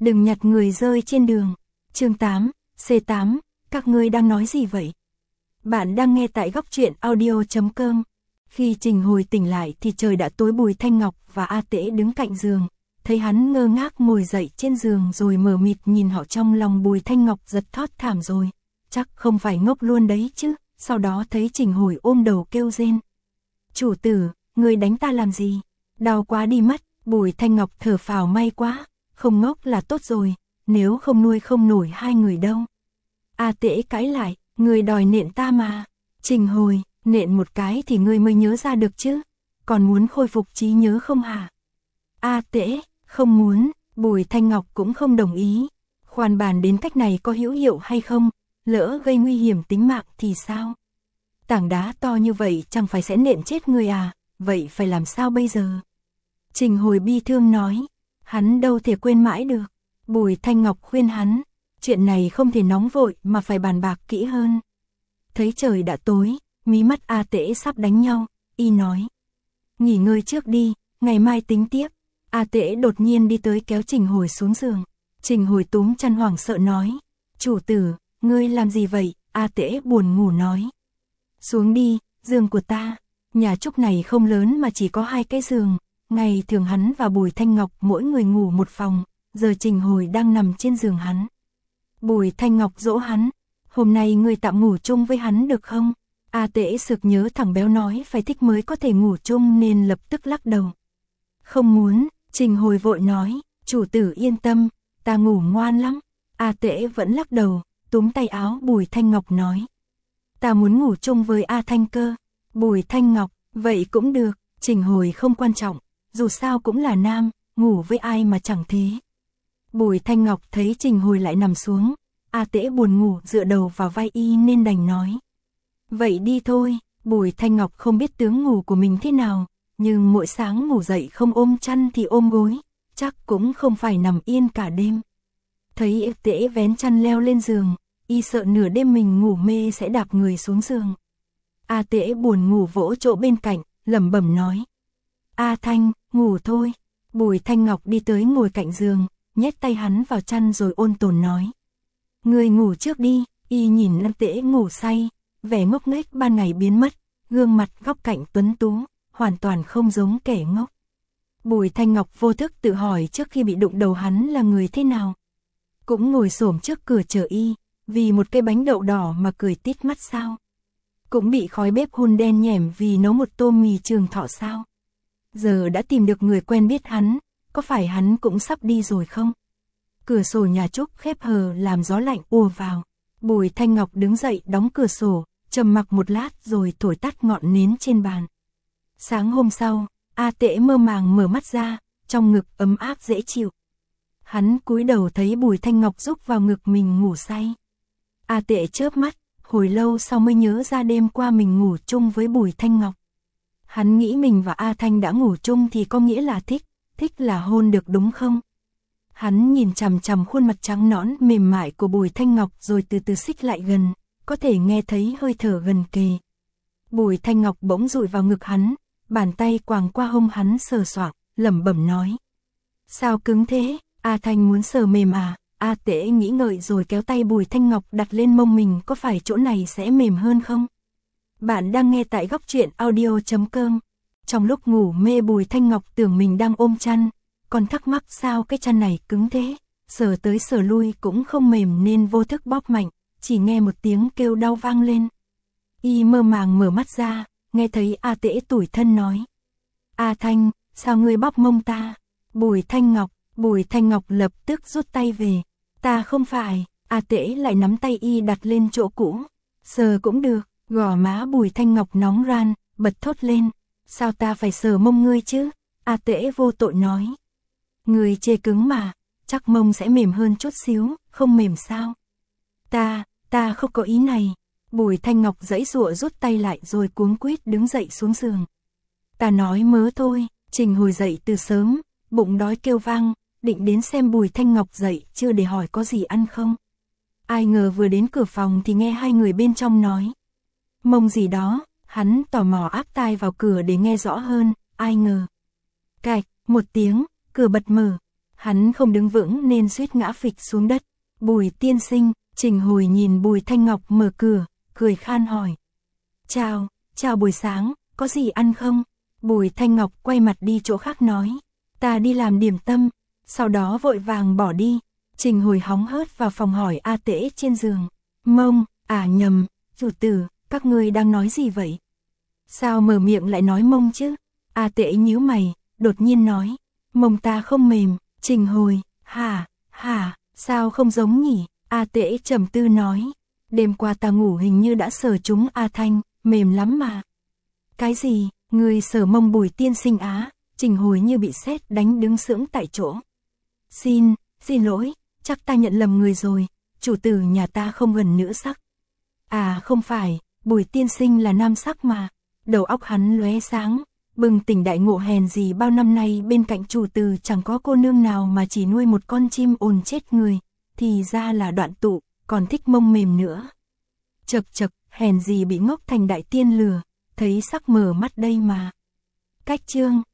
đừng nhặt người rơi trên đường. Chương 8, C8, các ngươi đang nói gì vậy? Bạn đang nghe tại góc truyện audio.com. Khi Trình Hồi tỉnh lại thì trời đã tối. Bùi Thanh Ngọc và A Tễ đứng cạnh giường, thấy hắn ngơ ngác ngồi dậy trên giường rồi mờ mịt nhìn họ. Trong lòng Bùi Thanh Ngọc giật thót thảm rồi, chắc không phải ngốc luôn đấy chứ. Sau đó thấy Trình Hồi ôm đầu kêu rên. Chủ tử, người đánh ta làm gì? Đau quá đi mất. Bùi Thanh Ngọc thở phào, may quá, không ngốc là tốt rồi, nếu không nuôi không nổi hai người đâu. A Tễ cãi lại, người đòi nện ta mà. Trình Hồi, nện một cái thì ngươi mới nhớ ra được chứ, còn muốn khôi phục trí nhớ không hả? A Tễ, không muốn. Bùi Thanh Ngọc cũng không đồng ý. Khoan bàn đến cách này có hữu hiệu hay không, lỡ gây nguy hiểm tính mạng thì sao? Tảng đá to như vậy chẳng phải sẽ nện chết người à, vậy phải làm sao bây giờ? Trình Hồi bi thương nói, hắn đâu thể quên mãi được. Bùi Thanh Ngọc khuyên hắn, chuyện này không thể nóng vội mà phải bàn bạc kỹ hơn. Thấy trời đã tối, mí mắt A Tễ sắp đánh nhau, y nói, nghỉ ngơi trước đi, ngày mai tính tiếp. A Tễ đột nhiên đi tới kéo Trình Hồi xuống giường. Trình Hồi túm chăn hoảng sợ nói, chủ tử, ngươi làm gì vậy? A Tễ buồn ngủ nói, xuống đi, giường của ta. Nhà Trúc này không lớn mà chỉ có 2 cái giường. Ngày thường hắn và Bùi Thanh Ngọc mỗi người ngủ một phòng, giờ Trình Hồi đang nằm trên giường hắn. Bùi Thanh Ngọc dỗ hắn, hôm nay ngươi tạm ngủ chung với hắn được không? A Tễ sực nhớ thằng béo nói phải thích mới có thể ngủ chung nên lập tức lắc đầu. Không muốn. Trình Hồi vội nói, chủ tử yên tâm, ta ngủ ngoan lắm. A Tễ vẫn lắc đầu, túm tay áo Bùi Thanh Ngọc nói, ta muốn ngủ chung với A Thanh cơ. Bùi Thanh Ngọc, vậy cũng được. Trình Hồi không quan trọng, dù sao cũng là nam, ngủ với ai mà chẳng thế. Bùi Thanh Ngọc thấy Trình Hồi lại nằm xuống, A Tễ buồn ngủ dựa đầu vào vai y nên đành nói, vậy đi thôi. Bùi Thanh Ngọc không biết tướng ngủ của mình thế nào, nhưng mỗi sáng ngủ dậy không ôm chăn thì ôm gối, chắc cũng không phải nằm yên cả đêm. Thấy A Tễ vén chăn leo lên giường, y sợ nửa đêm mình ngủ mê sẽ đạp người xuống giường. A Tễ buồn ngủ vỗ chỗ bên cạnh, lẩm bẩm nói, A Thanh, ngủ thôi. Bùi Thanh Ngọc đi tới ngồi cạnh giường, nhét tay hắn vào chăn rồi ôn tồn nói, ngươi ngủ trước đi. Y nhìn A Tễ ngủ say, vẻ ngốc nghếch ban ngày biến mất, gương mặt góc cạnh tuấn tú, hoàn toàn không giống kẻ ngốc. Bùi Thanh Ngọc vô thức tự hỏi trước khi bị đụng đầu hắn là người thế nào. Cũng ngồi xổm trước cửa chờ y, vì một cái bánh đậu đỏ mà cười tít mắt sao? Cũng bị khói bếp hun đen nhẻm vì nấu một tô mì Trường Thọ sao? Giờ đã tìm được người quen biết hắn, có phải hắn cũng sắp đi rồi không? Cửa sổ nhà Trúc khép hờ làm gió lạnh ùa vào. Bùi Thanh Ngọc đứng dậy đóng cửa sổ, trầm mặc một lát rồi thổi tắt ngọn nến trên bàn. Sáng hôm sau, A Tễ mơ màng mở mắt ra, trong ngực ấm áp dễ chịu. Hắn cúi đầu thấy Bùi Thanh Ngọc rúc vào ngực mình ngủ say. A Tễ chớp mắt, hồi lâu sau mới nhớ ra đêm qua mình ngủ chung với Bùi Thanh Ngọc. Hắn nghĩ mình và A Thanh đã ngủ chung thì có nghĩa là thích là hôn được đúng không? Hắn nhìn chằm chằm khuôn mặt trắng nõn mềm mại của Bùi Thanh Ngọc rồi từ từ xích lại gần, có thể nghe thấy hơi thở gần kề. Bùi Thanh Ngọc bỗng dụi vào ngực hắn, bàn tay quàng qua hông hắn sờ soạng, lẩm bẩm nói, sao cứng thế? A Thanh muốn sờ mềm à? A Tễ nghĩ ngợi rồi kéo tay Bùi Thanh Ngọc đặt lên mông mình, có phải chỗ này sẽ mềm hơn không? Bạn đang nghe tại góc truyện audio.com. Trong lúc ngủ mê Bùi Thanh Ngọc tưởng mình đang ôm chăn, còn thắc mắc sao cái chăn này cứng thế, sờ tới sờ lui cũng không mềm nên vô thức bóp mạnh, chỉ nghe một tiếng kêu đau vang lên. Y mơ màng mở mắt ra, nghe thấy A Tễ tủi thân nói, A Thanh, sao ngươi bóp mông ta? Bùi Thanh Ngọc lập tức rút tay về, ta không phải. A Tễ lại nắm tay y đặt lên chỗ cũ, sờ cũng được. Gò má Bùi Thanh Ngọc nóng ran, bật thốt lên, sao ta phải sờ mông ngươi chứ? A Tễ vô tội nói, ngươi chê cứng mà, chắc mông sẽ mềm hơn chút xíu, không mềm sao? Ta không có ý này. Bùi Thanh Ngọc giãy giụa rút tay lại rồi cuống quýt đứng dậy xuống giường. Ta nói mớ thôi. Trình Hồi dậy từ sớm, bụng đói kêu vang, định đến xem Bùi Thanh Ngọc dậy chưa để hỏi có gì ăn không. Ai ngờ vừa đến cửa phòng thì nghe hai người bên trong nói, mông gì đó. Hắn tò mò áp tai vào cửa để nghe rõ hơn, ai ngờ, cạch một tiếng, cửa bật mở. Hắn không đứng vững nên suýt ngã phịch xuống đất. Bùi tiên sinh, Trình Hồi nhìn Bùi Thanh Ngọc mở cửa, cười khan hỏi. Chào buổi sáng, có gì ăn không? Bùi Thanh Ngọc quay mặt đi chỗ khác nói. Ta đi làm điểm tâm, sau đó vội vàng bỏ đi. Trình Hồi hóng hớt vào phòng hỏi A Tễ trên giường. Mông, nhầm, chủ tử, các ngươi đang nói gì vậy? Sao mở miệng lại nói mông chứ? A Tễ nhíu mày, đột nhiên nói. Mông ta không mềm. Trình Hồi, hả, sao không giống nhỉ? A Tễ trầm tư nói. Đêm qua ta ngủ hình như đã sờ trúng A Thanh, mềm lắm mà. Cái gì, người sờ mông Bùi tiên sinh á? Trình Hồi như bị sét đánh đứng sững tại chỗ. Xin lỗi, chắc ta nhận lầm người rồi, chủ tử nhà ta không gần nữ sắc. Không phải, Bùi tiên sinh là nam sắc mà. Đầu óc hắn lóe sáng, bừng tỉnh đại ngộ, hèn gì bao năm nay bên cạnh chủ tử chẳng có cô nương nào mà chỉ nuôi một con chim ồn chết người, thì ra là Đoạn Tụ, còn thích mông mềm nữa. Chậc, hèn gì bị ngốc thành đại tiên lừa, thấy sắc mở mắt đây mà. Cách chương